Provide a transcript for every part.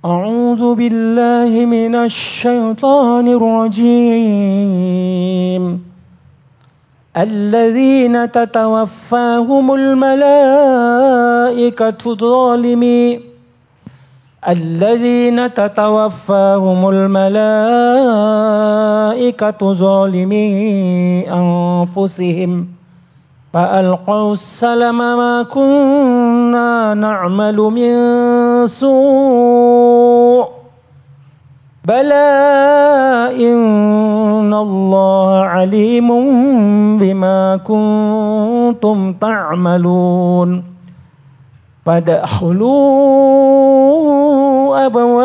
أعوذ بالله من الشيطان الرجيم الذين تتوفاهم الملائكة ظالمي أنفسهم فألقوا السلم ما كنا نعمل من سوء بلى إن الله عليم بما كنتم تعملون فادخلوا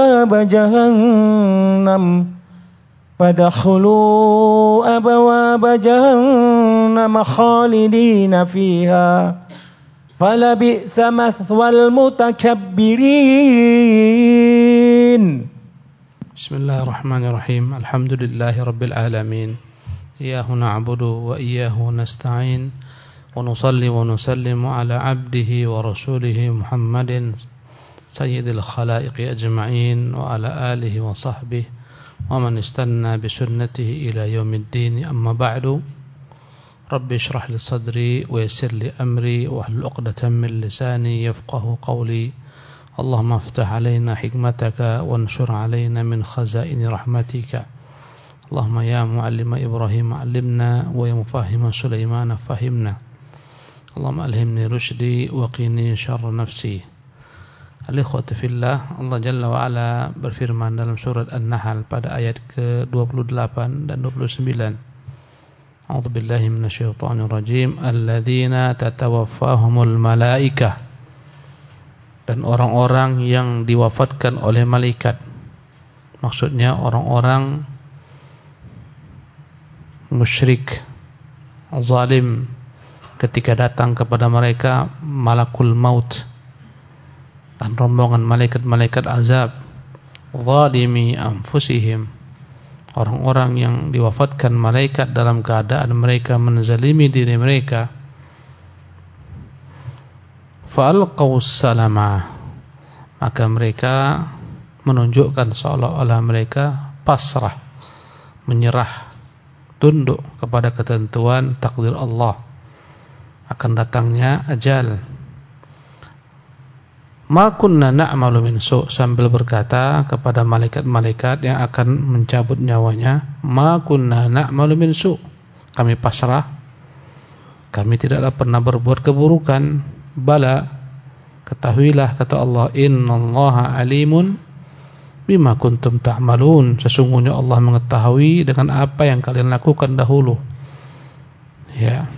أبواب جهنم خالدين فيها فلبئس مثوى المتكبرين. Bismillahirrahmanirrahim. Alhamdulillahirabbil alamin. Iyyahu na'budu wa iyyahu nasta'in. Wa nusalli wa nusallimu ala 'abdihi wa rasulihi Muhammadin sayyidil khalaiqi ajma'in wa ala alihi wa sahbihi wa man istanna bi sunnatihi ila yaumiddin. Amma ba'du. Rabbi shrah li sadri wa yassir li amri wa hlul 'uqdatam min lisani yafqahu qawli. Allahumma aftah alaina hikmataka wanshur alaina min khazaini rahmatika. Allahumma ya muallima Ibrahim allimna wa ya mufahima Sulaiman fahimna. Allahumma alhimni rushdi wa qini syarra nafsi. Al-ikhwati fillah, Allah Jalla wa Ala berfirman dalam surat An-Nahl pada ayat ke-28 dan 29. A'udzubillahi minasyaitonir rajim. Alladzina tatawaffahumul malaikah. Dan orang-orang yang diwafatkan oleh malaikat. Maksudnya orang-orang musyrik, zalim, ketika datang kepada mereka malakul maut dan rombongan malaikat-malaikat azab, zalimi anfusihim, orang-orang yang diwafatkan malaikat dalam keadaan mereka menzalimi diri mereka. Fa'alqaus salama, maka mereka menunjukkan seolah-olah mereka pasrah, menyerah, tunduk kepada ketentuan takdir Allah akan datangnya ajal. Ma kunna na'malu min su', sambil berkata kepada malaikat-malaikat yang akan mencabut nyawanya, ma kunna na'malu min su', kami pasrah, kami tidaklah pernah berbuat keburukan. Bala, ketahuilah, kata Allah, innallaha alimun bima kuntum ta'malun, sesungguhnya Allah mengetahui dengan apa yang kalian lakukan dahulu. Ya.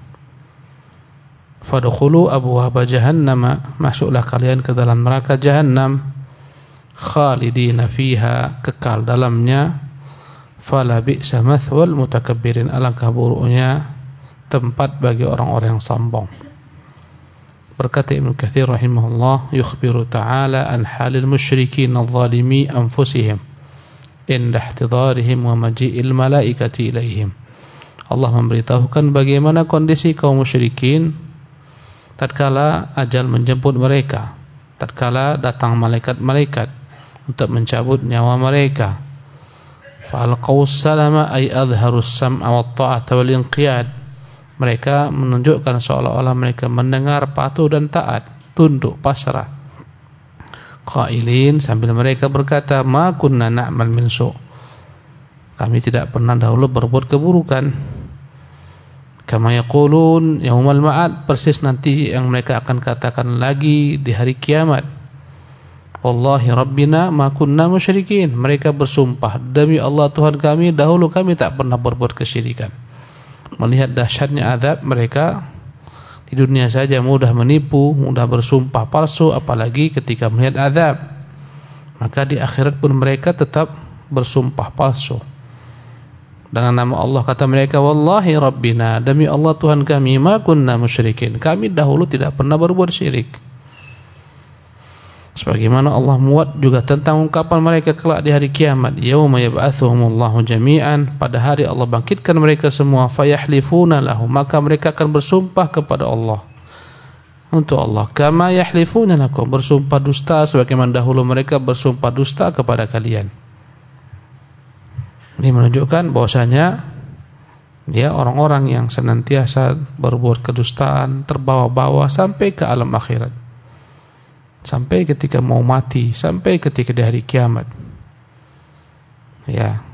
Fadkhulu abwaaba jahannam, masuklah kalian ke dalam neraka jahannam, khalidina fiha, kekal dalamnya. Fala bi'sa mathwal mutakabbirin, alangkah buruknya tempat bagi orang-orang yang sombong. Berkata Ibnu Katsir rahimahullah, yukhbiru ta'ala an halil musyrikin adh-dhalimi anfusihim inda ihtidarihim wa maji'il malaikati ilaihim. Allah memberitahukan bagaimana kondisi kaum musyrikin tatkala ajal menjemput mereka, tatkala datang malaikat-malaikat untuk mencabut nyawa mereka. Fa'alqaus salama ay adharus sam'a wat ta'ata wal inqiyad. Mereka menunjukkan seolah-olah mereka mendengar, patuh dan taat, tunduk, pasrah. Qailin, sambil mereka berkata, ma kunna na'mal min su', kami tidak pernah dahulu berbuat keburukan. Kama yaqulun yaumal ma'ad, persis nanti yang mereka akan katakan lagi di hari kiamat. Wallahi rabbina ma kunna musyrikin, mereka bersumpah, demi Allah Tuhan kami, dahulu kami tak pernah berbuat kesyirikan. Melihat dahsyatnya azab, mereka di dunia saja mudah menipu, mudah bersumpah palsu, apalagi ketika melihat azab. Maka di akhirat pun mereka tetap bersumpah palsu. Dengan nama Allah kata mereka, wallahi rabbina, demi Allah Tuhan kami, ma kunna musyrikin, kami dahulu tidak pernah berbuat syirik. Sebagaimana Allah muat juga tentang ungkapan mereka kelak di hari kiamat, yauma yab'atsuhumullahu jami'an, pada hari Allah bangkitkan mereka semua, fayahlifuna lahu, maka mereka akan bersumpah kepada Allah, untuk Allah. Kama yahlifuna lakum, bersumpah dusta sebagaimana dahulu mereka bersumpah dusta kepada kalian. Ini menunjukkan bahwasanya dia orang-orang yang senantiasa berbuat kedustaan, terbawa-bawa sampai ke alam akhirat, sampai ketika mau mati, sampai ketika di hari kiamat. Ya,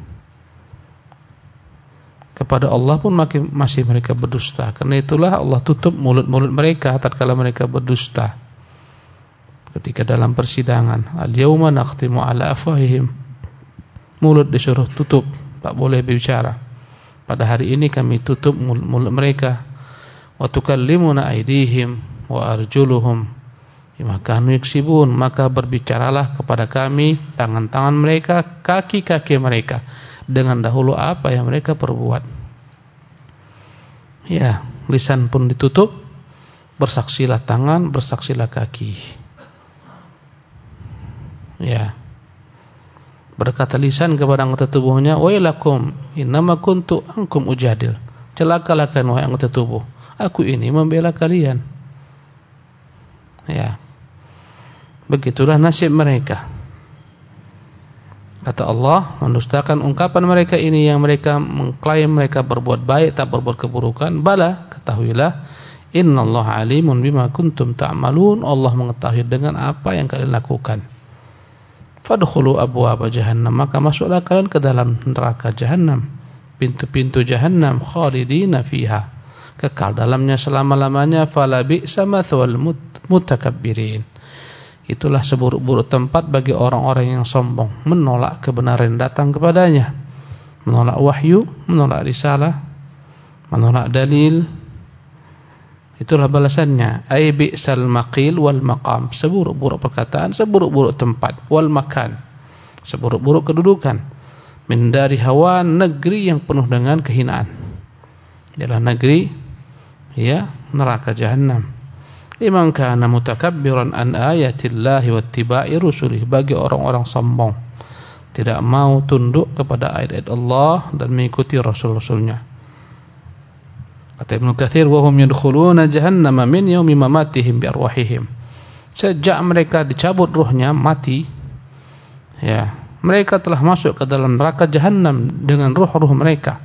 kepada Allah pun masih mereka berdusta. Karena itulah Allah tutup mulut-mulut mereka tatkala mereka berdusta. Ketika dalam persidangan, al-yauma nakhtimu ala afwahihim, mulut disuruh tutup, tak boleh berbicara. Pada hari ini kami tutup mulut mereka. Wa tukallimuna aydihim wa arjuluhum bima kanu yaksibun, maka berbicaralah kepada kami tangan-tangan mereka, kaki-kaki mereka dengan dahulu apa yang mereka perbuat. Ya, lisan pun ditutup, bersaksilah tangan, bersaksilah kaki. Ya, berkata lisan kepada anggota tubuhnya, wailakum innama kuntu ankum ujadil, celakalah kalian wahai anggota tubuh, aku ini membela kalian. Ya, begitulah nasib mereka. Kata Allah, mendustakan ungkapan mereka ini yang mereka mengklaim mereka berbuat baik, tak berbuat keburukan. Bala, ketahuilah, innallaha alimun bima kuntum ta'malun, Allah mengetahui dengan apa yang kalian lakukan. Fadkhulu abwaaba jahannam, maka masuklah kalian ke dalam neraka jahannam, pintu-pintu jahannam, khalidina fiha, kekal dalamnya selama-lamanya. Fala bi'sa mathwal mutakabbirin, itulah seburuk-buruk tempat bagi orang-orang yang sombong, menolak kebenaran datang kepadanya, menolak wahyu, menolak risalah, menolak dalil. Itulah balasannya. Ai bi'sal maqil wal maqam, seburuk-buruk perkataan, seburuk-buruk tempat, wal makan, seburuk-buruk kedudukan. Min dari hawan, negeri yang penuh dengan kehinaan, ialah negeri neraka jahannam. Liman kana mutakabbiran an ayatillahi wattiba'i rusulih, bagi orang-orang sombong, tidak mau tunduk kepada ayat-ayat Allah dan mengikuti rasul-rasulnya. Kata Ibnu Katsir, wa hum yadkhuluna jahannama min yaumi mamatihim bi arwahihim, sejak mereka dicabut ruhnya, mati, ya, mereka telah masuk ke dalam neraka jahannam dengan ruh-ruh mereka,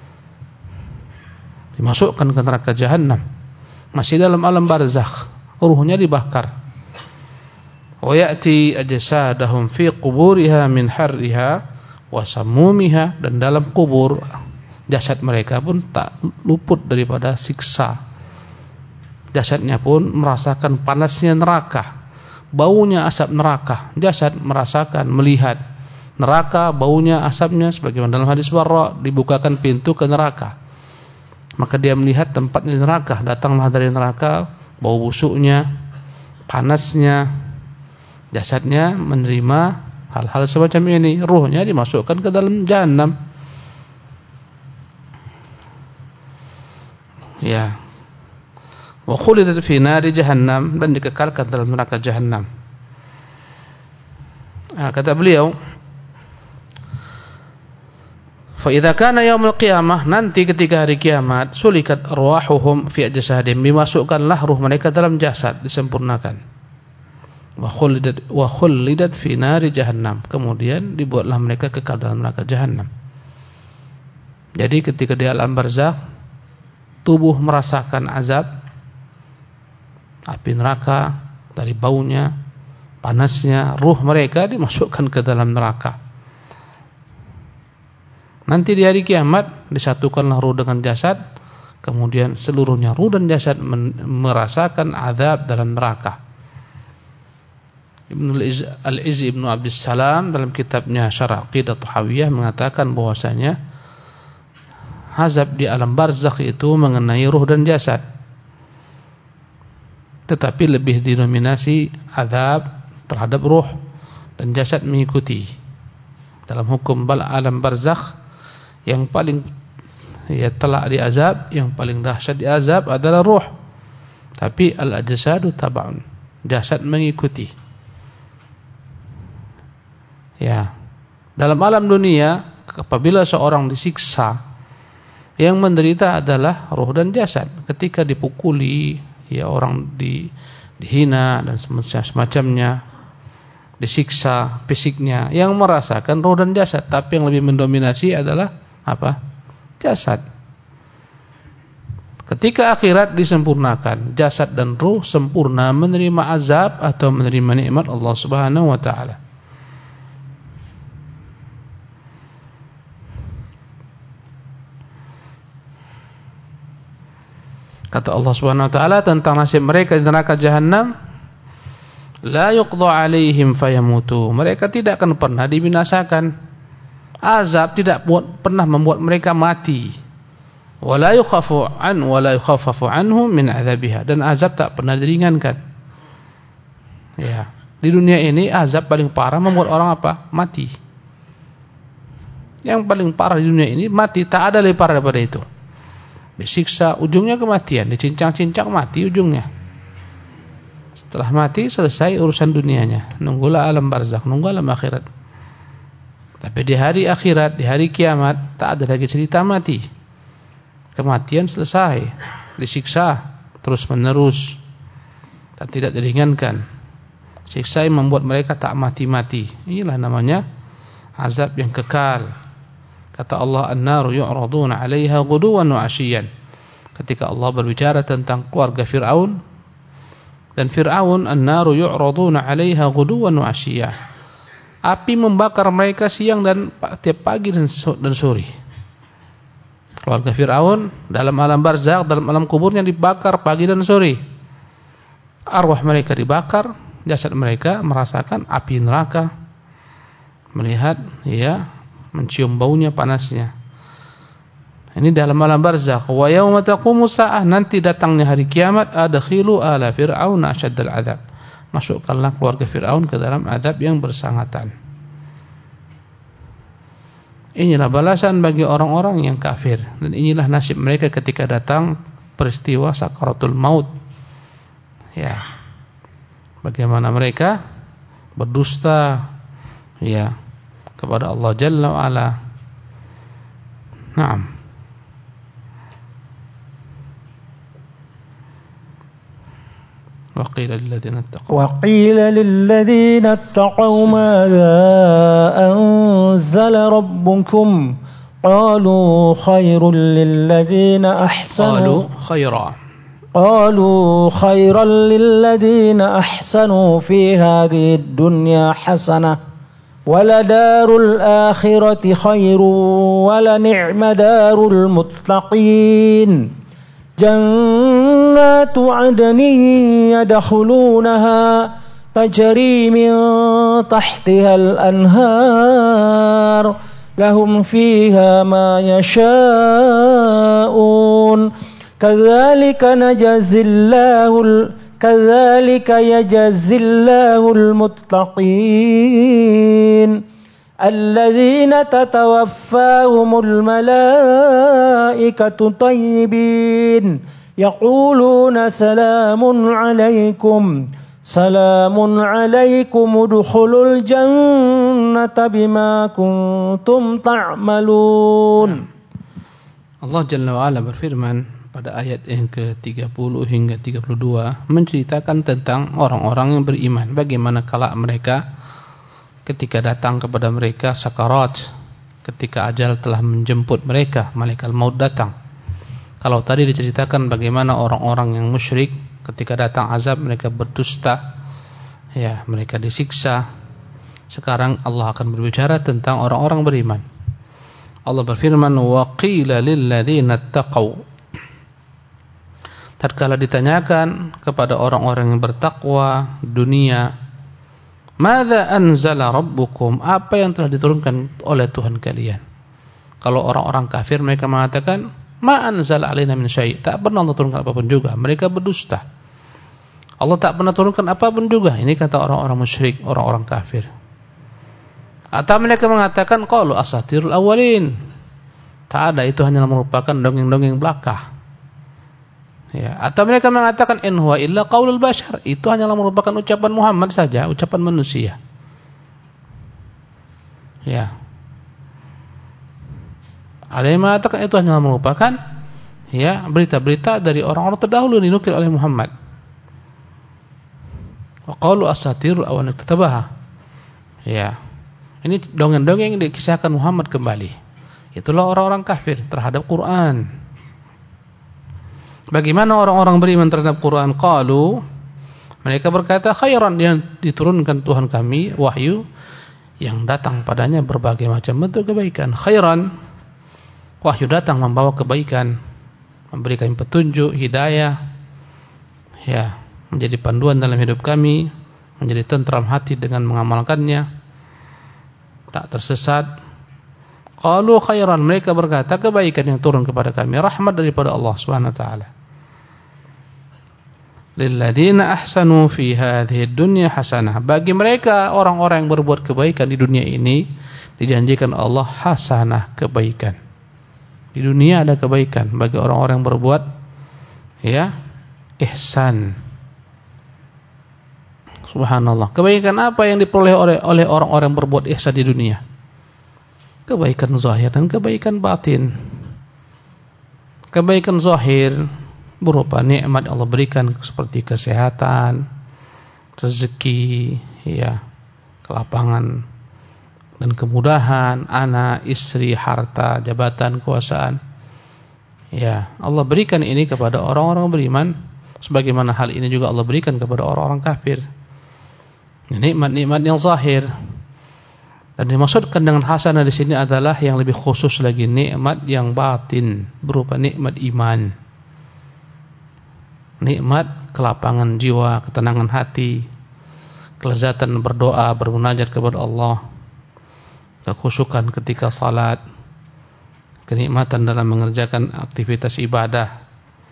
dimasukkan ke neraka jahannam. Masih dalam alam barzakh, ruhnya dibakar. Wa ya'ti ajsadahum fi quburiha min harriha wa samumiha, dan dalam kubur jasad mereka pun tak luput daripada siksa. Jasadnya pun merasakan panasnya neraka, baunya asap neraka. Jasad merasakan, melihat neraka, baunya, asapnya, sebagaimana dalam hadis Barra, dibukakan pintu ke neraka, maka dia melihat tempat di neraka, datanglah dari neraka, bau busuknya, panasnya. Jasadnya menerima hal-hal semacam ini, ruhnya dimasukkan ke dalam jahannam. Ya, wa khulidat fi nari jahannam, dan dikekalkan dalam neraka jahannam. Kata beliau, fa idza kana yaumul qiyamah, nanti ketika hari kiamat, sulikat arwahuhum fi ajsadihim, dimasukkanlah ruh mereka dalam jasad, disempurnakan. Wa khulidat fi nari jahannam, kemudian dibuatlah mereka kekal dalam neraka jahannam. Jadi ketika di alam barzakh, tubuh merasakan azab api neraka dari baunya, panasnya, ruh mereka dimasukkan ke dalam neraka. Nanti di hari kiamat disatukanlah ruh dengan jasad, kemudian seluruhnya ruh dan jasad merasakan azab dalam neraka. Al-Izzi Ibnu Abdus Salam dalam kitabnya Syarh Aqidah Tahawiyah mengatakan bahwasanya azab di alam barzakh itu mengenai ruh dan jasad, tetapi lebih didominasi azab terhadap ruh, dan jasad mengikuti. Dalam hukum alam barzakh, yang paling telak diazab, yang paling dahsyat diazab adalah ruh, tapi al-ajsadu tab'un, jasad mengikuti. Ya, dalam alam dunia, apabila seorang disiksa, yang menderita adalah ruh dan jasad. Ketika dipukuli, ya orang dihina dan semacamnya, disiksa fisiknya, yang merasakan roh dan jasad, tapi yang lebih mendominasi adalah apa? Jasad. Ketika akhirat disempurnakan, jasad dan ruh sempurna menerima azab atau menerima nikmat Allah Subhanahu wa taala. Kata Allah Subhanahu wa taala tentang nasib mereka di neraka Jahannam, la yuqda 'alaihim fayamutu. Mereka tidak akan pernah dibinasakan. Azab tidak pernah membuat mereka mati. Wala yukhaffafu anhum min 'adzabiha, dan azab tak pernah diringankan. Ya, di dunia ini azab paling parah membuat orang apa? Mati. Yang paling parah di dunia ini mati, tak ada lebih parah daripada itu. Disiksa ujungnya kematian, dicincang-cincang mati ujungnya. Setelah mati selesai urusan dunianya, nunggulah alam barzakh, nunggu alam akhirat. Tapi di hari akhirat, di hari kiamat, tak ada lagi cerita mati. Kematian selesai, disiksa terus menerus dan tidak diringankan. Siksa yang membuat mereka tak mati-mati. Inilah namanya azab yang kekal. Kata Allah, an-naru yu'raduna 'alaiha ghuduwan wa 'ashiyyan. Ketika Allah berbicara tentang keluarga Fir'aun, dan Fir'aun, an-naru yu'raduna 'alaiha ghuduwan wa 'ashiyyan. Api membakar mereka siang dan tiap pagi dan sore. Keluarga Fir'aun dalam alam barzakh, dalam alam kuburnya dibakar pagi dan sore. Arwah mereka dibakar, jasad mereka merasakan api neraka, melihat, ya, mencium baunya, panasnya. Ini dalam alam barzakh. Wa yauma taqumu sa'ah, nanti datangnya hari kiamat, adkhilu ala fir'aun asyaddal adzab. Masukkanlah keluarga Fir'aun ke dalam azab yang bersangatan. Inilah balasan bagi orang-orang yang kafir, dan inilah nasib mereka ketika datang peristiwa sakaratul maut. Ya. Bagaimana mereka berdusta, ya, kepada Allah Jalla wa Ala. Naam. وقيل للذين اتقوا ماذا أنزل ربكم قالوا خيرا للذين أحسنوا في هذه الدنيا حسنة ولدار الآخرة خير ولنعم دار المتقين جنات عدن يدخلونها تجري من تحتها الأنهار لهم فيها ما يشاءون كذلك يجزي الله المتقين الذين تتوفاهم الملائكة طيبين يقولون سلام عليكم ادخلوا الجنة بما كنتم تعملون. Allah Jalla wa Ala berfirman pada ayat yang ke-30 hingga 32 menceritakan tentang orang-orang yang beriman, bagaimana kelak mereka ketika datang kepada mereka sakarat, ketika ajal telah menjemput mereka, malaikat maut datang. Kalau tadi diceritakan bagaimana orang-orang yang musyrik ketika datang azab mereka berdusta, ya, mereka disiksa. Sekarang Allah akan berbicara tentang orang-orang beriman. Allah berfirman, wa qila lil ladzina taqaw. Tatkala ditanyakan kepada orang-orang yang bertakwa dunia, madza anzala rabbukum, apa yang telah diturunkan oleh Tuhan kalian? Kalau orang-orang kafir mereka mengatakan ma anzala alaina min syai', tak pernah Allah turunkan apapun juga. Mereka berdusta. Allah tak pernah turunkan apapun juga. Ini kata orang-orang musyrik, orang-orang kafir. Atau mereka mengatakan qalu asatirul awwalin. Tak ada, itu hanya merupakan dongeng-dongeng belaka. Ya, atau mereka mengatakan in huwa illa qaulul bashar, itu hanyalah merupakan ucapan Muhammad saja, ucapan manusia. Ya. Ada yang mengatakan itu hanyalah merupakan, ya, berita-berita dari orang-orang terdahulu dinukil oleh Muhammad. Wa qalu asatirul awwalin iktabaha. Ya. Ini dongeng-dongeng yang dikisahkan Muhammad kembali. Itulah orang-orang kafir terhadap Quran. Bagaimana orang-orang beriman terhadap Quran? Qalu, mereka berkata, khairan, yang diturunkan Tuhan kami wahyu yang datang padanya berbagai macam bentuk kebaikan. Khairan, wahyu datang membawa kebaikan, memberikan petunjuk, hidayah, ya, menjadi panduan dalam hidup kami, menjadi tentram hati dengan mengamalkannya, tak tersesat. Qalu khairan, mereka berkata kebaikan yang turun kepada kami, rahmat daripada Allah Subhanahu wa taala. Lilladzina ahsanu fi hadhihi dunya hasanah, bagi mereka orang-orang yang berbuat kebaikan di dunia ini dijanjikan Allah hasanah, kebaikan. Di dunia ada kebaikan bagi orang-orang yang berbuat ihsan. Subhanallah. Kebaikan apa yang diperoleh oleh orang-orang yang berbuat ihsan di dunia? Kebaikan zahir dan kebaikan batin. Kebaikan zahir berupa nikmat Allah berikan seperti kesehatan, rezeki, kelapangan dan kemudahan, anak, istri, harta, jabatan, kekuasaan. Ya, Allah berikan ini kepada orang-orang beriman, sebagaimana hal ini juga Allah berikan kepada orang-orang kafir. Nikmat-nikmat yang zahir. Dan dimaksudkan dengan hasanah di sini adalah yang lebih khusus lagi, nikmat yang batin, berupa nikmat iman. Nikmat kelapangan jiwa, ketenangan hati, kelezatan berdoa, bermunajat kepada Allah, kekhusyukan ketika salat, kenikmatan dalam mengerjakan aktivitas ibadah,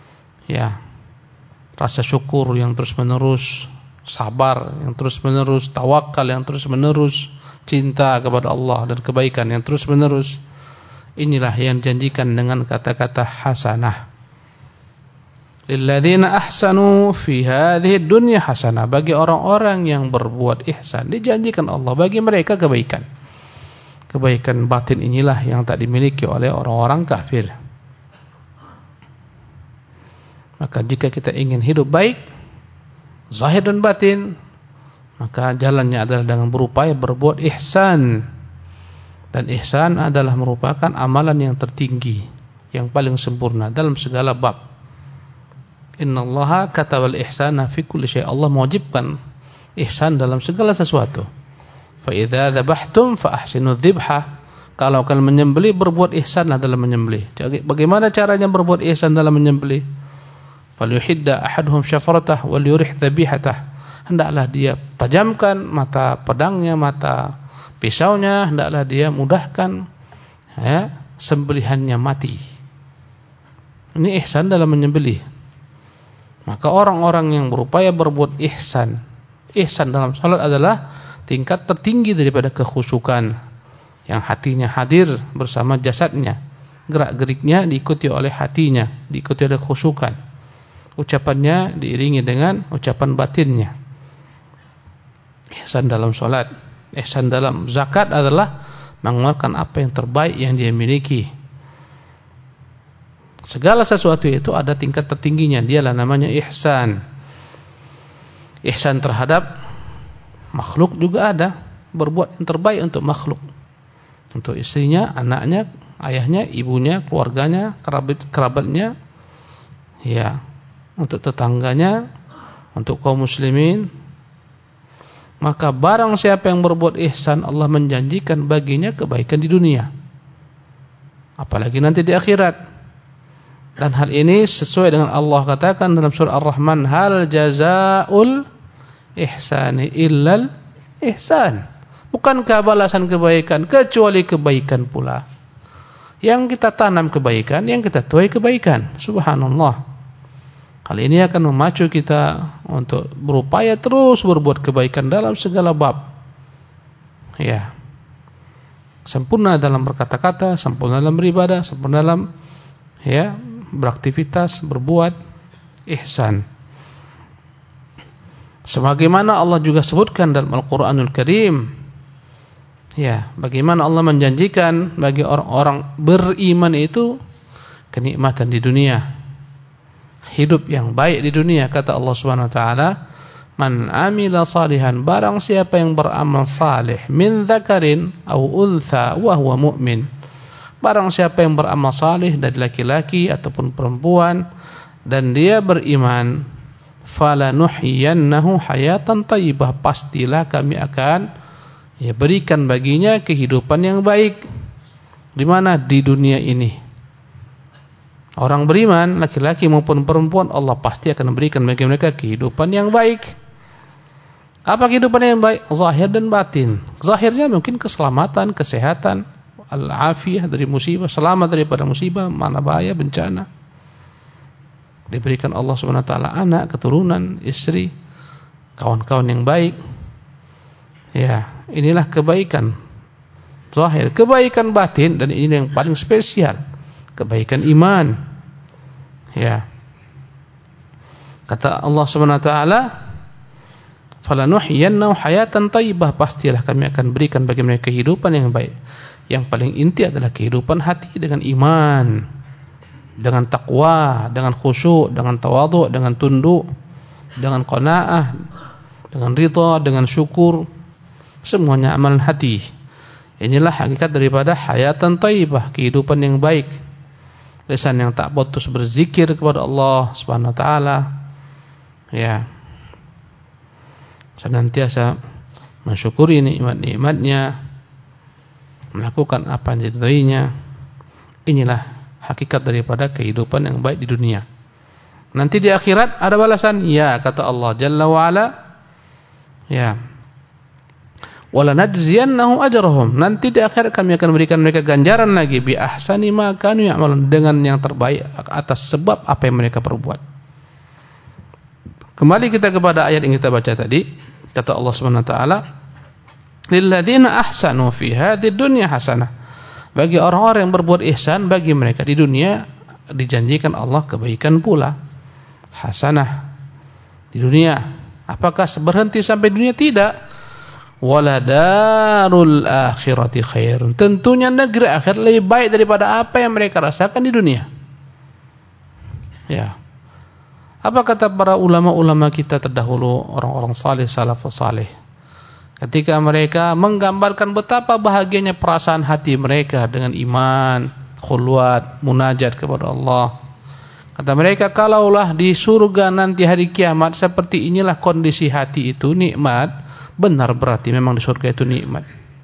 rasa syukur yang terus-menerus, sabar yang terus-menerus, tawakal yang terus-menerus, cinta kepada Allah dan kebaikan yang terus-menerus. Inilah yang dijanjikan dengan kata-kata hasanah. Lilladzina ahsanu fi hadhihi dunya hasanah, bagi orang-orang yang berbuat ihsan dijanjikan Allah bagi mereka kebaikan. Kebaikan batin inilah yang tak dimiliki oleh orang-orang kafir. Maka jika kita ingin hidup baik, zahir dan batin, maka jalannya adalah dengan berupaya berbuat ihsan. Dan ihsan adalah merupakan amalan yang tertinggi, yang paling sempurna dalam segala bab. Innallaha katabal ihsana fi kulli syai'. Allah mewajibkan ihsan dalam segala sesuatu. Fa idza dzabhtum fa ahsinu dzibha. Kalau kalian menyembelih, berbuat ihsanlah dalam menyembelih. Bagaimana caranya berbuat ihsan dalam menyembelih? Falyuhidda ahaduhum syafaratah wal yurih dhabihatah. Hendaklah dia tajamkan mata pedangnya, mata pisaunya, hendaklah dia mudahkan sembelihannya mati. Ini ihsan dalam menyembelih. Maka orang-orang yang berupaya berbuat ihsan dalam salat adalah tingkat tertinggi daripada kekhusyukan, yang hatinya hadir bersama jasadnya, gerak-geriknya diikuti oleh hatinya, diikuti oleh khusyukan, ucapannya diiringi dengan ucapan batinnya. Ihsan dalam salat, ihsan dalam zakat adalah mengeluarkan apa yang terbaik yang dia miliki. Segala sesuatu itu ada tingkat tertingginya, dialah namanya ihsan. Ihsan terhadap makhluk juga ada, berbuat yang terbaik untuk makhluk. Untuk istrinya, anaknya, ayahnya, ibunya, keluarganya, kerabatnya, untuk tetangganya, untuk kaum muslimin. Maka barang siapa yang berbuat ihsan, Allah menjanjikan baginya kebaikan di dunia, apalagi nanti di akhirat. Dan hal ini sesuai dengan Allah katakan dalam surah Ar-Rahman, hal jazaa'ul ihsani illal ihsan. Bukankah balasan kebaikan kecuali kebaikan pula. Yang kita tanam kebaikan, yang kita tuai kebaikan. Subhanallah. Hal ini akan memacu kita untuk berupaya terus berbuat kebaikan dalam segala bab. Sempurna dalam berkata-kata, sempurna dalam beribadah, sempurna dalam beraktivitas, berbuat ihsan. Sebagaimana Allah juga sebutkan dalam Al-Qur'anul Karim, bagaimana Allah menjanjikan bagi orang-orang beriman itu kenikmatan di dunia, hidup yang baik di dunia. Kata Allah Subhanahu wa taala, Man amila salihan, barang siapa yang beramal salih, min dzakarin aw untha wa huwa mu'min. Barang siapa yang beramal salih dari laki-laki ataupun perempuan dan dia beriman, falanuhyiyannahu hayatan thayyibah, pastilah kami akan berikan baginya kehidupan yang baik. Di mana? Di dunia ini. Orang beriman, laki-laki maupun perempuan, Allah pasti akan memberikan bagi mereka kehidupan yang baik. Apa kehidupan yang baik? Zahir dan batin. Zahirnya mungkin keselamatan, kesehatan, al-afiyah dari musibah, selamat daripada musibah, mana bahaya, bencana. Diberikan Allah Subhanahu wa taala anak, keturunan, istri, kawan-kawan yang baik. Ya, inilah kebaikan zahir. Kebaikan batin, dan ini yang paling spesial, kebaikan iman. Ya. Kata Allah Subhanahu wa taala, falanuhyiyannahu hayatan thayyibah, pastilah kami akan berikan bagi mereka kehidupan yang baik. Yang paling inti adalah kehidupan hati dengan iman, dengan takwa, dengan khusyuk, dengan tawadhu, dengan tunduk, dengan qanaah, dengan ridha, dengan syukur. Semuanya amalan hati. Inilah hakikat daripada hayatan thayyibah, kehidupan yang baik. Lisan yang tak putus berzikir kepada Allah Subhanahu wa taala. Ya. Senantiasa mensyukuri nikmat-nikmatnya, melakukan apa yang diridainya. Inilah hakikat daripada kehidupan yang baik di dunia. Nanti di akhirat ada balasan. Ya, kata Allah Jalla wa Ala, ya, wala najziyannahum ajrahum, nanti di akhirat kami akan berikan mereka ganjaran lagi, bi ahsani ma kanu ya'malun, dengan yang terbaik atas sebab apa yang mereka perbuat. Kembali kita kepada ayat yang kita baca tadi, kata Allah Subhanahu wa taala, lilladzina ahsanu fi hadhiid dunya hasanah, bagi orang-orang yang berbuat ihsan, bagi mereka di dunia dijanjikan Allah kebaikan pula. Hasanah di dunia. Apakah berhenti sampai dunia? Tidak. Wala darul akhirati khairun, tentunya negeri akhirat lebih baik daripada apa yang mereka rasakan di dunia. Ya. Apa kata para ulama-ulama kita terdahulu, orang-orang saleh, salafus saleh, ketika mereka menggambarkan betapa bahagianya perasaan hati mereka dengan iman, khulwat, munajat kepada Allah. Kata mereka, kalaulah di surga nanti hari kiamat seperti inilah kondisi hati itu, nikmat, benar berarti memang di surga itu nikmat.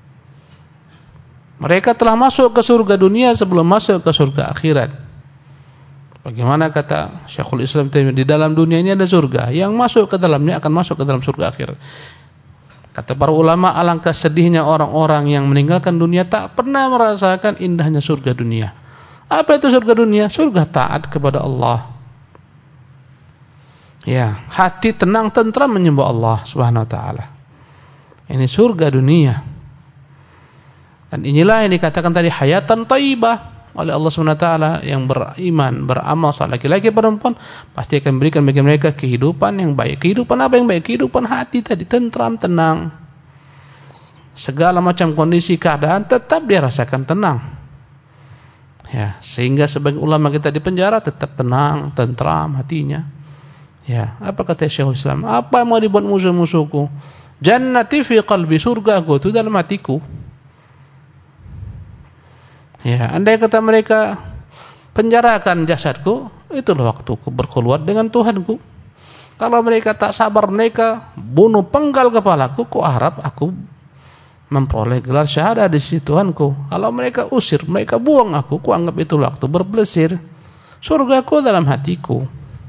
Mereka telah masuk ke surga dunia sebelum masuk ke surga akhirat. Bagaimana kata Syekhul Islam Taimiyah, di dalam dunia ini ada surga, yang masuk ke dalamnya akan masuk ke dalam surga akhirat. Kata para ulama, alangkah sedihnya orang-orang yang meninggalkan dunia tak pernah merasakan indahnya surga dunia. Apa itu surga dunia? Surga taat kepada Allah. Ya, hati tenang, tentram menyembah Allah Subhanahu wa taala. Ini surga dunia. Dan inilah yang dikatakan tadi hayatan thayyibah oleh Allah Subhanahu wa taala, yang beriman, beramal saleh, laki-laki perempuan, pasti akan berikan bagi mereka kehidupan yang baik. Kehidupan apa yang baik? Kehidupan hati tadi, tentram, tenang. Segala macam kondisi keadaan tetap dia rasakan tenang. Ya, sehingga sebagian ulama kita di penjara tetap tenang, tentram hatinya. Ya, apa kata Syekhul Islam? Apa yang mau dibuat musuh-musuhku? Jannati fi qalbi, surgaku itu dalam hatiku. Ya, andai kata mereka penjarakan jasadku, itulah waktuku berkhulwat dengan Tuhanku. Kalau mereka tak sabar, mereka bunuh penggal kepalaku, ku harap aku memperoleh gelar syahadah di sisi Tuhanku. Kalau mereka usir, mereka buang aku, ku anggap itu waktu berplesir. Surgaku dalam hatiku.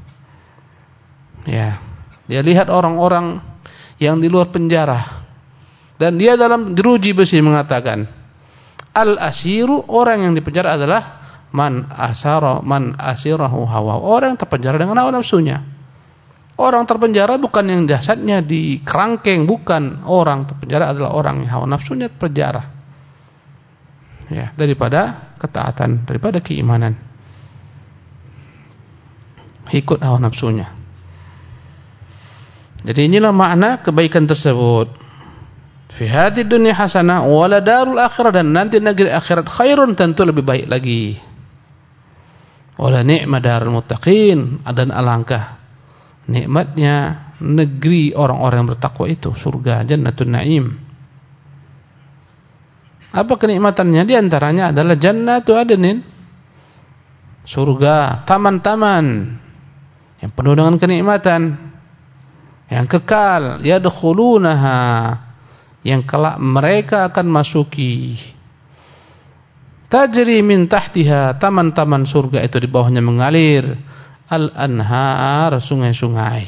Ya, dia lihat orang-orang yang di luar penjara, dan dia dalam jeruji besi mengatakan, al-asiru, orang yang dipenjara adalah man asirahu hawa, orang yang terpenjara dengan hawa nafsunya. Orang terpenjara bukan yang jasadnya di kerangkeng, bukan. Orang terpenjara adalah orang yang hawa nafsunya terpenjara. Ya, daripada ketaatan, daripada keimanan. Ikut hawa nafsunya. Jadi inilah makna kebaikan tersebut. Fi hadhiid dunya hasanah wa la darul akhirah, dan nanti negeri akhirat khairun, tentu lebih baik lagi. Wa la ni'ma darul muttaqin, dan alangkah nikmatnya negeri orang-orang yang bertakwa itu, surga, Jannatun Na'im. Apa kenikmatannya? Di antaranya adalah Jannatu Adnin, surga, taman-taman yang penuh dengan kenikmatan, yang kekal, yadkhulunaha, yang kelak mereka akan masuki. Tajri min tahtiha, taman-taman surga itu di bawahnya mengalir al-anhar, sungai-sungai.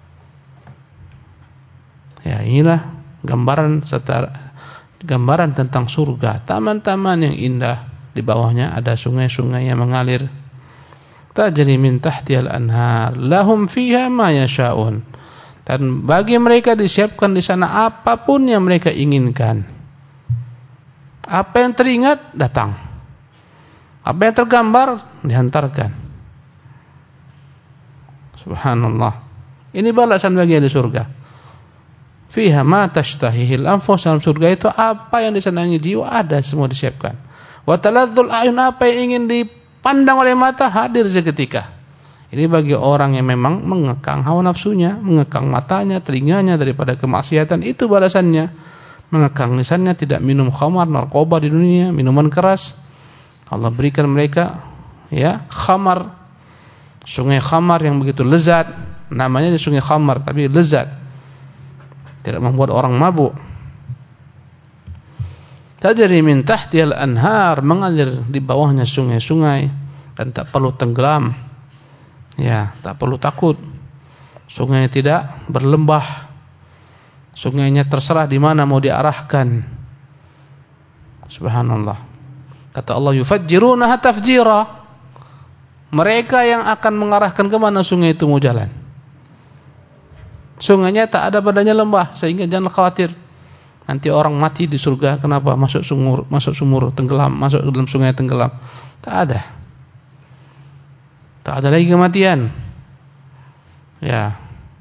Ya, inilah gambaran tentang surga, taman-taman yang indah, di bawahnya ada sungai-sungai yang mengalir. Tajri min tahtiha al-anhar, lahum fiha ma yasha'un. Dan bagi mereka disiapkan di sana apapun yang mereka inginkan. Apa yang teringat datang, apa yang tergambar dihantarkan. Subhanallah. Ini balasan bagi ahli surga. Fiha ma tashtahihil anfus, dalam surga itu apa yang disenangi jiwa ada semua disiapkan. Wa taladzul a'yun, apa yang ingin dipandang oleh mata hadir seketika. Ini bagi orang yang memang mengekang hawa nafsunya, mengekang matanya, telinganya daripada kemaksiatan, itu balasannya. Mengekang lisannya, tidak minum khamar, narkoba di dunia, minuman keras. Allah berikan mereka ya khamar, sungai khamar yang begitu lezat. Namanya sungai khamar tapi lezat, tidak membuat orang mabuk. Tajri min tahtihal anhar, mengalir di bawahnya sungai-sungai dan tak perlu tenggelam. Ya, tak perlu takut. Sungainya tidak berlembah. Sungainya terserah di mana mau diarahkan. Subhanallah. Kata Allah, yufajjirunaha tafjira. Mereka yang akan mengarahkan ke mana sungai itu mau jalan. Sungainya tak ada badannya lembah, sehingga jangan khawatir nanti orang mati di surga kenapa masuk sumur tenggelam, masuk ke dalam sungai tenggelam. Tak ada. Tak ada lagi kematian. Ya.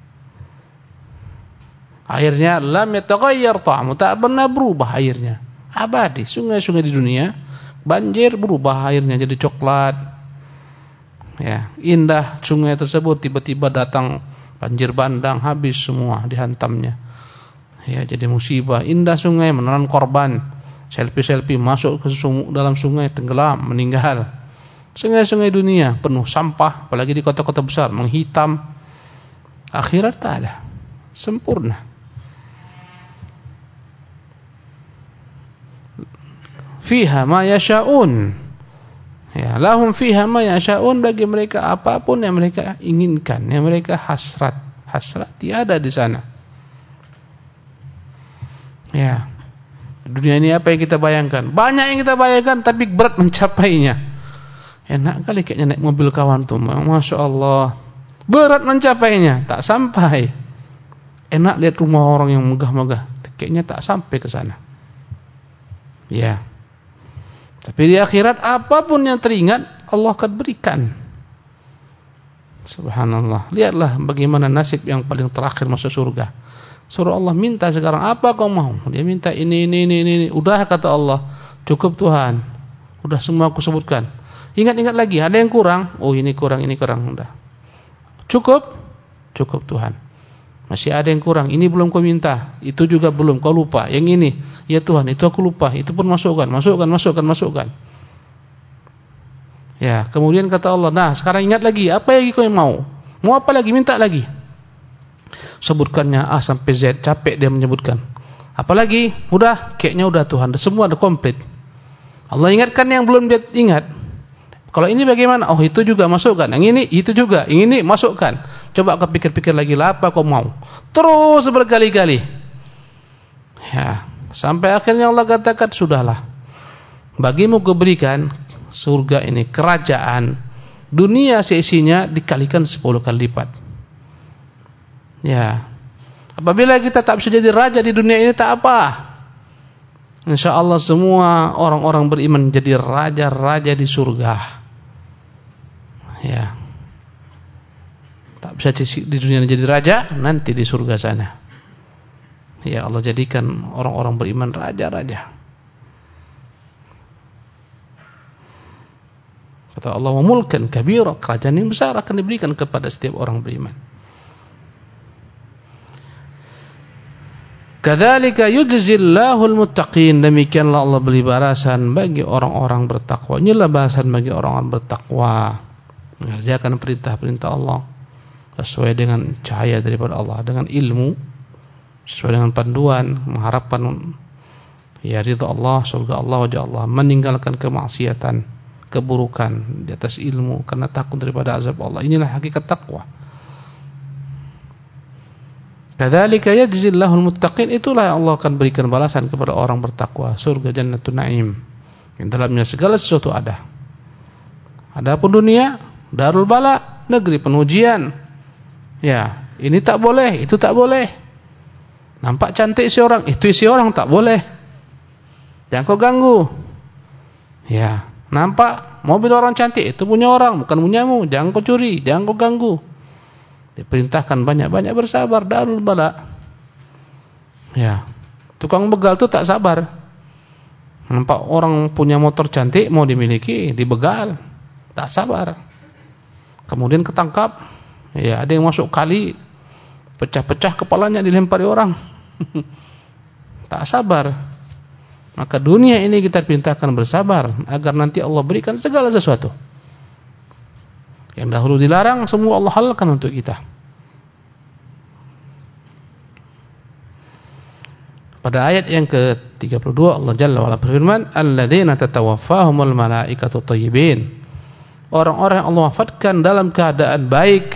Airnya lam yataghayyar ta'mu, tak pernah berubah airnya. Abadi. Sungai-sungai di dunia banjir berubah airnya jadi coklat. Ya, indah sungai tersebut, tiba-tiba datang banjir bandang, habis semua dihantamnya. Ya, jadi musibah. Indah sungai menelan korban. Selfie-selfie masuk ke dalam sungai tenggelam, meninggal. Sungai-sungai dunia penuh sampah, apalagi di kota-kota besar menghitam. Akhirat tak ada, sempurna. Fiha ma yasha'un. Ya, lahum fiha ma yasha'un, bagi mereka apapun yang mereka inginkan, yang mereka hasrat tiada di sana. Ya. Dunia ini apa yang kita bayangkan? Banyak yang kita bayangkan tapi berat mencapainya. Enak kali kayaknya naik mobil kawan tuh, Masya Allah, berat mencapainya, tak sampai. Enak lihat rumah orang yang megah-megah, kayaknya tak sampai ke sana. Ya. Tapi di akhirat apapun yang teringat Allah akan berikan. Subhanallah. Lihatlah bagaimana nasib yang paling terakhir masuk surga. Suruh Allah, minta sekarang apa kau mau? Dia minta ini. Udah, kata Allah, cukup Tuhan. Udah semua aku sebutkan. Ingat-ingat lagi, ada yang kurang. Oh, ini kurang. Udah. Cukup Tuhan. Masih ada yang kurang. Ini belum kau minta. Itu juga belum, kau lupa. Yang ini, ya Tuhan, itu aku lupa. Itu pun masukkan. Ya, kemudian kata Allah, nah sekarang ingat lagi, apa lagi kau yang mau? Mau apa lagi? Minta lagi. Sebutkannya A sampai Z, capek dia menyebutkan. Apalagi? Udah, kayaknya udah Tuhan, semua udah komplit. Allah ingatkan yang belum dia ingat. Kalau ini bagaimana? Oh, itu juga masukkan. Yang ini, itu juga. Yang ini masukkan. Coba kau pikir-pikir lagi lah, apa kau mau? Terus berkali-kali. Ya, sampai akhirnya Allah katakan, sudahlah. Bagimu kuberikan surga ini, kerajaan. Dunia seisinya dikalikan 10 kali lipat. Ya. Apabila kita tak bisa jadi raja di dunia ini, tak apa. InsyaAllah semua orang-orang beriman jadi raja-raja di surga. Ya. Tak bisa di dunia jadi raja, nanti di surga sana. Ya, Allah jadikan orang-orang beriman raja-raja. Kata Allah, wa mulkan kabira, kerajaan yang besar akan diberikan kepada setiap orang beriman. Kadzalika yujzillahul muttaqin, demikianlah Allah beri balasan bagi orang-orang bertakwa. Inilah balasan bagi orang-orang bertakwa, mengerjakan perintah-perintah Allah sesuai dengan cahaya daripada Allah, dengan ilmu, sesuai dengan panduan, mengharapkan ridha Allah, surga Allah, wajah Allah, meninggalkan kemaksiatan, keburukan di atas ilmu karena takut daripada azab Allah. Inilah hakikat takwa. Kadzalika yajzillahul muttaqin, itulah yang Allah akan berikan balasan kepada orang bertakwa, surga jannatun na'im, yang dalamnya segala sesuatu ada. Adapun dunia darul bala, negeri penujian. Ya, ini tak boleh, itu tak boleh. Nampak cantik si orang, itu si orang tak boleh. Jangan kau ganggu. Ya, nampak mobil orang cantik, itu punya orang, bukan punyamu. Jangan kau curi, jangan kau ganggu. Diperintahkan banyak-banyak bersabar, darul bala. Ya, tukang begal itu tak sabar. Nampak orang punya motor cantik mau dimiliki, dibegal, tak sabar. Kemudian ketangkap. Ya, ada yang masuk kali, pecah-pecah kepalanya, dilempari orang. Tak sabar. Maka dunia ini kita perintahkan bersabar agar nanti Allah berikan segala sesuatu. Yang dahulu dilarang semua Allah halalkan untuk kita. Pada ayat yang ke-32 Allah Jalla wa Ala berfirman, "Alladzina tatawaffahumul malaikatu thayyibin." Orang-orang yang Allah wafatkan dalam keadaan baik.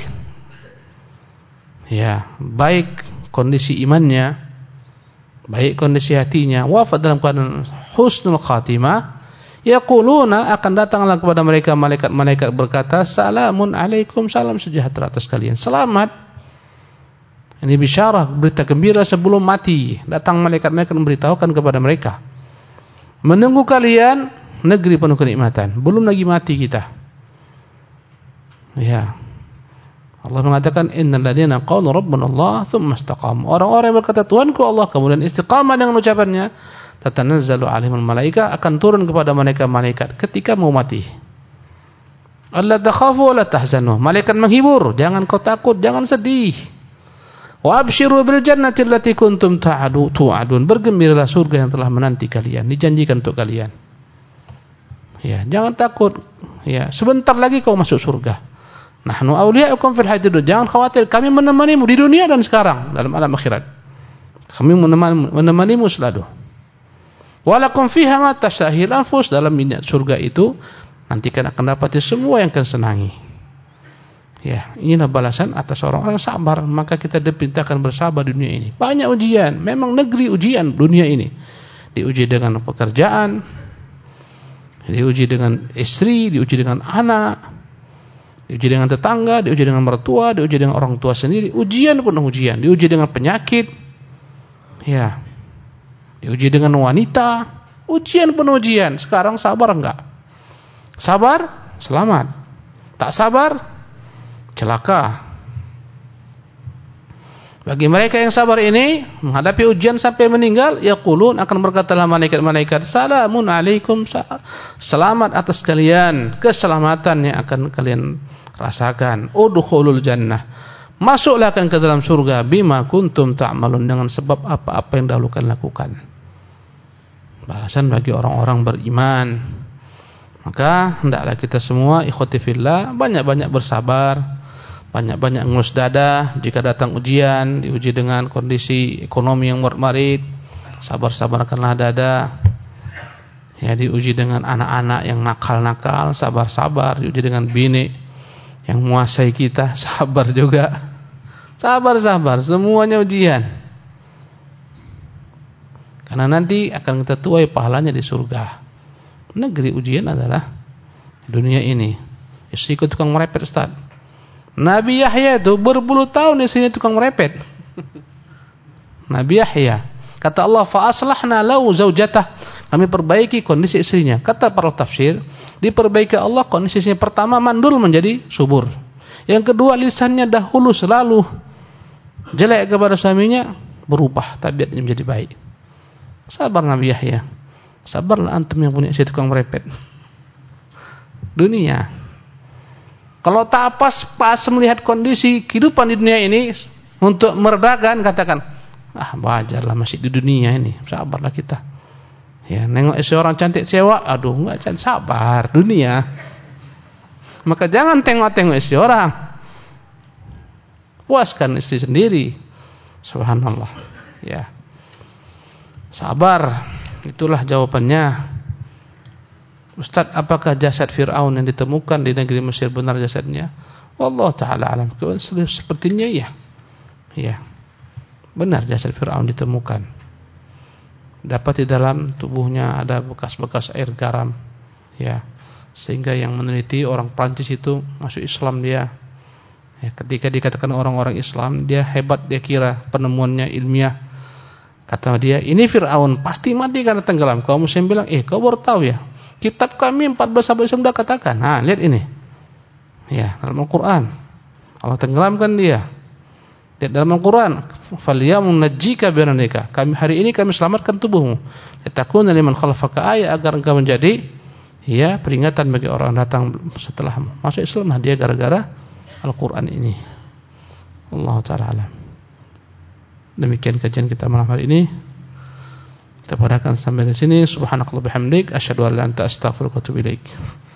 Ya, baik kondisi imannya, baik kondisi hatinya, wafat dalam keadaan husnul khatimah. Yaquluna, akan datanglah kepada mereka malaikat-malaikat berkata, "Salamun alaikum," salam sejahtera atas kalian, selamat. Ini bisyarah, berita gembira sebelum mati. Datang malaikat-malaikat memberitahukan kepada mereka, menunggu kalian negeri penuh kenikmatan. Belum lagi mati kita. Ya, Allah mengatakan, "Innal ladzina qalu rabbuna Allah tsumma istaqamu." Orang-orang yang berkata Tuhanku Allah kemudian istiqamah dengan ucapannya, tatanazzalu alaihimul malaika, akan turun kepada mereka malaikat ketika mau mati. Alla takhafu wa la tahzanu. Malaikat menghibur, jangan kau takut, jangan sedih. Wa abshiru bil jannati allati kuntum tu'adun. Bergembiralah surga yang telah menanti kalian, dijanjikan untuk kalian. Ya, jangan takut. Ya, sebentar lagi kau masuk surga. Nahnu awliya'ukum fil hayatid dunya. Jangan khawatir, kami menemanimu di dunia dan sekarang dalam alam akhirat. Kami menemanimu selalu. Walakum fiha ma tashtahil anfus. Dalam minyak surga itu nanti kan akan dapati semua yang kalian senangi. Ya, inilah balasan atas orang-orang sabar. Maka kita diperintahkan bersabar di dunia ini. Banyak ujian, memang negeri ujian dunia ini. Diuji dengan pekerjaan, diuji dengan istri, diuji dengan anak, diuji dengan tetangga, diuji dengan mertua, diuji dengan orang tua sendiri. Ujian penuh ujian, diuji dengan penyakit. Ya, diuji dengan wanita. Ujian penuh ujian. Sekarang sabar enggak? Sabar, selamat. Tak sabar, celaka. Bagi mereka yang sabar ini, menghadapi ujian sampai meninggal, yaqulun, akan berkatalah malaikat-malaikat, "Salamun alaikum," selamat atas kalian, keselamatan yang akan kalian rasakan. Udkhulul jannah, masuklah ke dalam surga, bima kuntum ta'malun, dengan sebab apa-apa yang dahulu kalian lakukan. Balasan bagi orang-orang beriman. Maka hendaklah kita semua ikhwati fillah banyak-banyak bersabar, banyak-banyak ngelus dada jika datang ujian, diuji dengan kondisi ekonomi yang marit, sabar-sabarkanlah dada. Ya, diuji dengan anak-anak yang nakal-nakal, sabar-sabar. Diuji dengan bini yang menguasai kita, sabar juga. Sabar-sabar, semuanya ujian. Karena nanti akan kita tuai pahalanya di surga. Negeri ujian adalah dunia ini. Istriku tukang merepet, Ustaz. Nabi Yahya itu berpuluh tahun istrinya tukang merepet. Nabi Yahya, kata Allah, fa aslahna lahu zaujatah, kami perbaiki kondisi istrinya. Kata para tafsir, diperbaiki Allah kondisi istrinya. Pertama, mandul menjadi subur. Yang kedua, lisannya dahulu selalu jelek kepada suaminya, berubah tabiatnya menjadi baik. Sabar Nabi Yahya. Sabarlah antum yang punya istri tukang merepet. Dunia. Kalau tak pas melihat kondisi kehidupan di dunia ini, untuk meredakan, katakan, Wajarlah masih di dunia ini, sabarlah kita. Ya, nengok seorang cantik cewek, aduh enggak cantik, sabar, dunia. Maka jangan tengok-tengok istri orang. Puaskan istri sendiri. Subhanallah. Ya. Sabar. Itulah jawabannya. Ustaz, apakah jasad Fir'aun yang ditemukan di negeri Mesir benar jasadnya? Wallahu taala alam. Sepertinya ya. Ya. Benar jasad Fir'aun ditemukan. Dapat di dalam tubuhnya ada bekas-bekas air garam. Ya. Sehingga yang meneliti orang Prancis itu masuk Islam dia. Ya, ketika dikatakan orang-orang Islam, dia hebat, dia kira penemuannya ilmiah. Kata dia, ini Fir'aun pasti mati karena tenggelam. Kaum muslim bilang, kau baru tahu ya. Kitab kami 14 sahabat Islam sudah katakan. Nah, lihat ini. Ya, dalam Al-Quran. Allah tenggelamkan dia. Lihat dalam Al-Quran. Falyamun najjika biranika. Hari ini kami selamatkan tubuhmu. Litakuna liman khalfaka ayat, agar engkau menjadi peringatan bagi orang datang setelah masuk Islam. Dia gara-gara Al-Quran ini. Allah ta'ala alam. Demikian kajian kita malam hari ini. Kita padakan sampai di sini. Subhanakallah bihamdik, asyhadu an la ilaha illa anta astaghfiruka wa atubu ilaik.